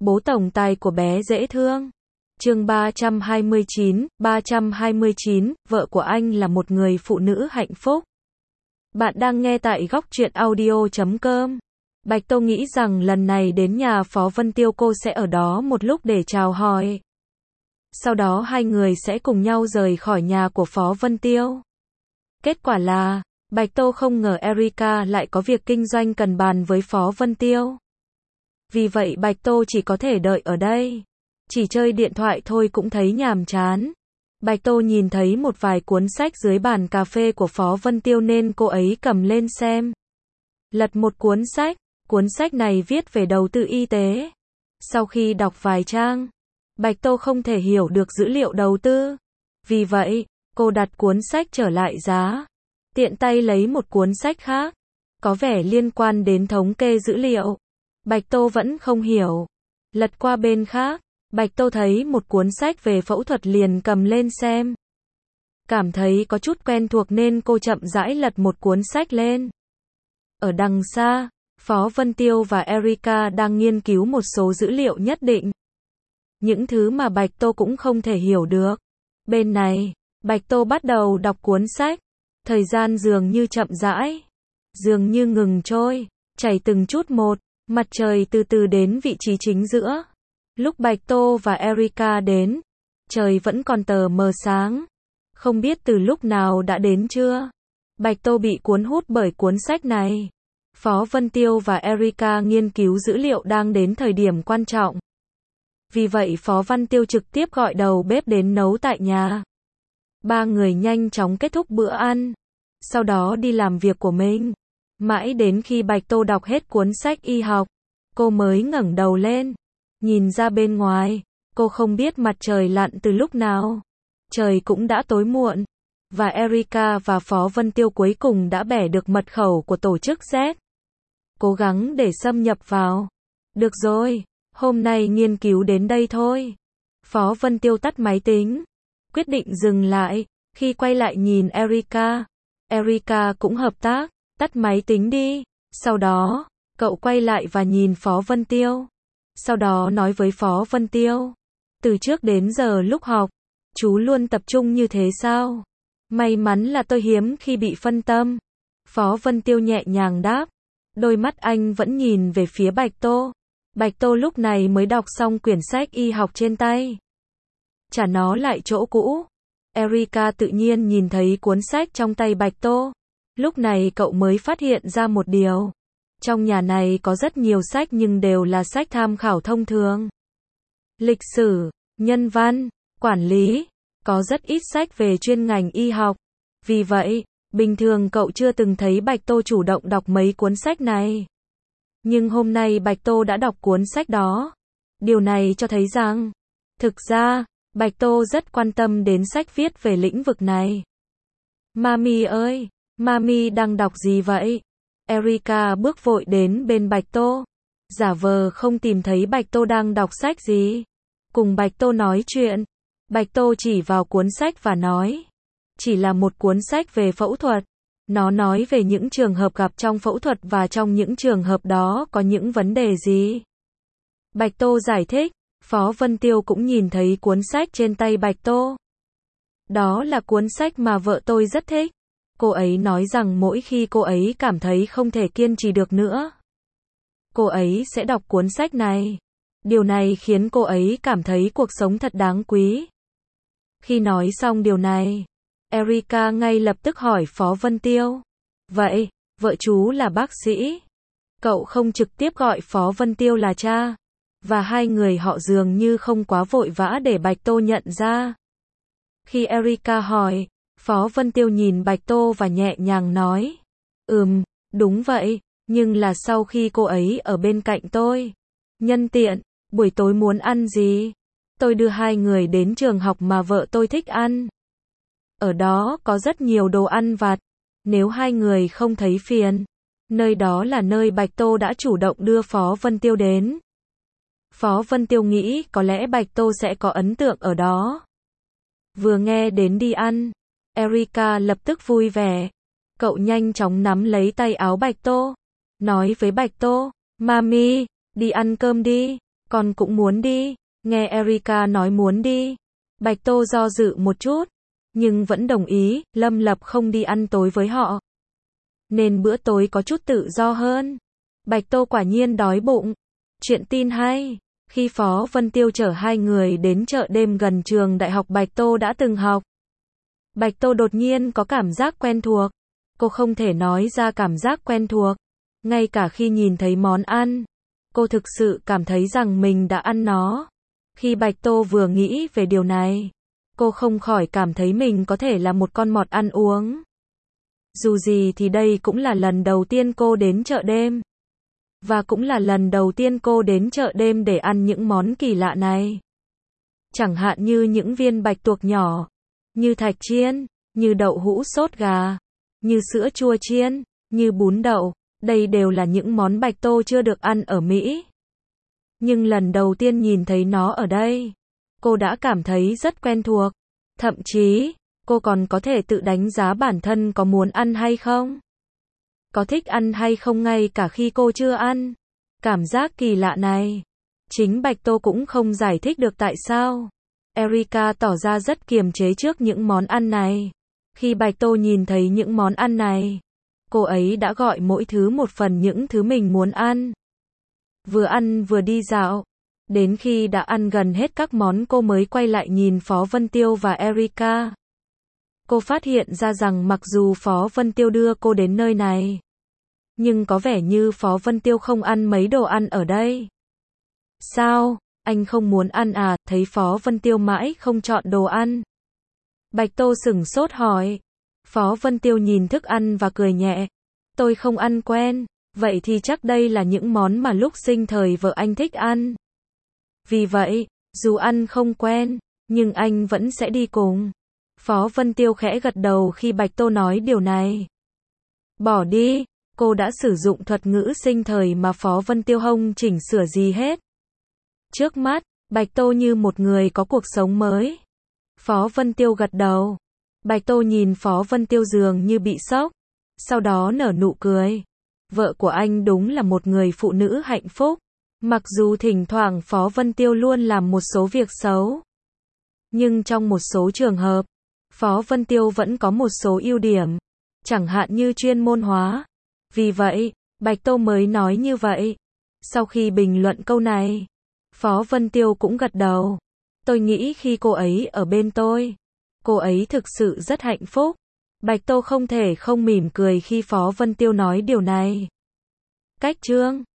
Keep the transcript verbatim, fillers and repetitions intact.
Bố tổng tài của bé dễ thương. Chương ba trăm hai mươi chín, ba trăm hai mươi chín, vợ của anh là một người phụ nữ hạnh phúc. Bạn đang nghe tại góc truyện audio chấm com. Bạch Tô nghĩ rằng lần này đến nhà Phó Vân Tiêu cô sẽ ở đó một lúc để chào hỏi. Sau đó hai người sẽ cùng nhau rời khỏi nhà của Phó Vân Tiêu. Kết quả là, Bạch Tô không ngờ Erica lại có việc kinh doanh cần bàn với Phó Vân Tiêu. Vì vậy Bạch Tô chỉ có thể đợi ở đây. Chỉ chơi điện thoại thôi cũng thấy nhàm chán. Bạch Tô nhìn thấy một vài cuốn sách dưới bàn cà phê của Phó Vân Tiêu nên cô ấy cầm lên xem. Lật một cuốn sách, cuốn sách này viết về đầu tư y tế. Sau khi đọc vài trang, Bạch Tô không thể hiểu được dữ liệu đầu tư. Vì vậy, cô đặt cuốn sách trở lại giá. Tiện tay lấy một cuốn sách khác, có vẻ liên quan đến thống kê dữ liệu. Bạch Tô vẫn không hiểu. Lật qua bên khác, Bạch Tô thấy một cuốn sách về phẫu thuật liền cầm lên xem. Cảm thấy có chút quen thuộc nên cô chậm rãi lật một cuốn sách lên. Ở đằng xa, Phó Vân Tiêu và Erica đang nghiên cứu một số dữ liệu nhất định. Những thứ mà Bạch Tô cũng không thể hiểu được. Bên này, Bạch Tô bắt đầu đọc cuốn sách. Thời gian dường như chậm rãi, dường như ngừng trôi, chảy từng chút một. Mặt trời từ từ đến vị trí chính giữa. Lúc Bạch Tô và Erica đến, trời vẫn còn tờ mờ sáng. Không biết từ lúc nào đã đến trưa. Bạch Tô bị cuốn hút bởi cuốn sách này. Phó Vân Tiêu và Erica nghiên cứu dữ liệu đang đến thời điểm quan trọng. Vì vậy Phó Văn Tiêu trực tiếp gọi đầu bếp đến nấu tại nhà. Ba người nhanh chóng kết thúc bữa ăn. Sau đó đi làm việc của mình. Mãi đến khi Bạch Tô đọc hết cuốn sách y học, cô mới ngẩng đầu lên. Nhìn ra bên ngoài, cô không biết mặt trời lặn từ lúc nào. Trời cũng đã tối muộn. Và Erica và Phó Vân Tiêu cuối cùng đã bẻ được mật khẩu của tổ chức Z. Cố gắng để xâm nhập vào. Được rồi, hôm nay nghiên cứu đến đây thôi. Phó Vân Tiêu tắt máy tính. Quyết định dừng lại. Khi quay lại nhìn Erica, Erica cũng hợp tác. Tắt máy tính đi. Sau đó, cậu quay lại và nhìn Phó Vân Tiêu. Sau đó nói với Phó Vân Tiêu. Từ trước đến giờ lúc học, chú luôn tập trung như thế sao? May mắn là tôi hiếm khi bị phân tâm. Phó Vân Tiêu nhẹ nhàng đáp. Đôi mắt anh vẫn nhìn về phía Bạch Tô. Bạch Tô lúc này mới đọc xong quyển sách y học trên tay. Trả nó lại chỗ cũ. Erica tự nhiên nhìn thấy cuốn sách trong tay Bạch Tô. Lúc này cậu mới phát hiện ra một điều. Trong nhà này có rất nhiều sách nhưng đều là sách tham khảo thông thường. Lịch sử, nhân văn, quản lý, có rất ít sách về chuyên ngành y học. Vì vậy, bình thường cậu chưa từng thấy Bạch Tô chủ động đọc mấy cuốn sách này. Nhưng hôm nay Bạch Tô đã đọc cuốn sách đó. Điều này cho thấy rằng, thực ra, Bạch Tô rất quan tâm đến sách viết về lĩnh vực này. Mami ơi! Mami đang đọc gì vậy? Erica bước vội đến bên Bạch Tô. Giả vờ không tìm thấy Bạch Tô đang đọc sách gì. Cùng Bạch Tô nói chuyện. Bạch Tô chỉ vào cuốn sách và nói. Chỉ là một cuốn sách về phẫu thuật. Nó nói về những trường hợp gặp trong phẫu thuật và trong những trường hợp đó có những vấn đề gì. Bạch Tô giải thích. Phó Vân Tiêu cũng nhìn thấy cuốn sách trên tay Bạch Tô. Đó là cuốn sách mà vợ tôi rất thích. Cô ấy nói rằng mỗi khi cô ấy cảm thấy không thể kiên trì được nữa, cô ấy sẽ đọc cuốn sách này. Điều này khiến cô ấy cảm thấy cuộc sống thật đáng quý. Khi nói xong điều này, Erica ngay lập tức hỏi Phó Vân Tiêu. Vậy, vợ chú là bác sĩ. Cậu không trực tiếp gọi Phó Vân Tiêu là cha. Và hai người họ dường như không quá vội vã để Bạch Tô nhận ra. Khi Erica hỏi, Phó Vân Tiêu nhìn Bạch Tô và nhẹ nhàng nói. Ừm, đúng vậy, nhưng là sau khi cô ấy ở bên cạnh tôi. Nhân tiện, buổi tối muốn ăn gì? Tôi đưa hai người đến trường học mà vợ tôi thích ăn. Ở đó có rất nhiều đồ ăn vặt. Nếu hai người không thấy phiền, nơi đó là nơi Bạch Tô đã chủ động đưa Phó Vân Tiêu đến. Phó Vân Tiêu nghĩ có lẽ Bạch Tô sẽ có ấn tượng ở đó. Vừa nghe đến đi ăn, Erica lập tức vui vẻ. Cậu nhanh chóng nắm lấy tay áo Bạch Tô. Nói với Bạch Tô, Mami, đi ăn cơm đi. Con cũng muốn đi. Nghe Erika nói muốn đi. Bạch Tô do dự một chút, nhưng vẫn đồng ý, Lâm Lập không đi ăn tối với họ. Nên bữa tối có chút tự do hơn. Bạch Tô quả nhiên đói bụng. Chuyện tin hay, khi Phó Vân Tiêu chở hai người đến chợ đêm gần trường đại học Bạch Tô đã từng học. Bạch Tô đột nhiên có cảm giác quen thuộc. Cô không thể nói ra cảm giác quen thuộc. Ngay cả khi nhìn thấy món ăn, cô thực sự cảm thấy rằng mình đã ăn nó. Khi Bạch Tô vừa nghĩ về điều này, cô không khỏi cảm thấy mình có thể là một con mọt ăn uống. Dù gì thì đây cũng là lần đầu tiên cô đến chợ đêm. Và cũng là lần đầu tiên cô đến chợ đêm để ăn những món kỳ lạ này. Chẳng hạn như những viên bạch tuộc nhỏ, như thạch chiên, như đậu hũ sốt gà, như sữa chua chiên, như bún đậu. Đây đều là những món Bạch Tô chưa được ăn ở Mỹ. Nhưng lần đầu tiên nhìn thấy nó ở đây, cô đã cảm thấy rất quen thuộc. Thậm chí, cô còn có thể tự đánh giá bản thân có muốn ăn hay không. Có thích ăn hay không ngay cả khi cô chưa ăn. Cảm giác kỳ lạ này, chính Bạch Tô cũng không giải thích được tại sao. Erika tỏ ra rất kiềm chế trước những món ăn này. Khi Bạch Tô nhìn thấy những món ăn này, cô ấy đã gọi mỗi thứ một phần những thứ mình muốn ăn. Vừa ăn vừa đi dạo. Đến khi đã ăn gần hết các món cô mới quay lại nhìn Phó Vân Tiêu và Erika. Cô phát hiện ra rằng mặc dù Phó Vân Tiêu đưa cô đến nơi này, nhưng có vẻ như Phó Vân Tiêu không ăn mấy đồ ăn ở đây. Sao, anh không muốn ăn à? Thấy Phó Vân Tiêu mãi không chọn đồ ăn. Bạch Tô sửng sốt hỏi. Phó Vân Tiêu nhìn thức ăn và cười nhẹ. Tôi không ăn quen, vậy thì chắc đây là những món mà lúc sinh thời vợ anh thích ăn. Vì vậy, dù ăn không quen, nhưng anh vẫn sẽ đi cùng. Phó Vân Tiêu khẽ gật đầu khi Bạch Tô nói điều này. Bỏ đi, cô đã sử dụng thuật ngữ sinh thời mà Phó Vân Tiêu không chỉnh sửa gì hết. Trước mắt, Bạch Tô như một người có cuộc sống mới. Phó Vân Tiêu gật đầu. Bạch Tô nhìn Phó Vân Tiêu dường như bị sốc. Sau đó nở nụ cười. Vợ của anh đúng là một người phụ nữ hạnh phúc. Mặc dù thỉnh thoảng Phó Vân Tiêu luôn làm một số việc xấu. Nhưng trong một số trường hợp, Phó Vân Tiêu vẫn có một số ưu điểm. Chẳng hạn như chuyên môn hóa. Vì vậy, Bạch Tô mới nói như vậy. Sau khi bình luận câu này, Phó Vân Tiêu cũng gật đầu. Tôi nghĩ khi cô ấy ở bên tôi, cô ấy thực sự rất hạnh phúc. Bạch Tô không thể không mỉm cười khi Phó Vân Tiêu nói điều này. Cách chương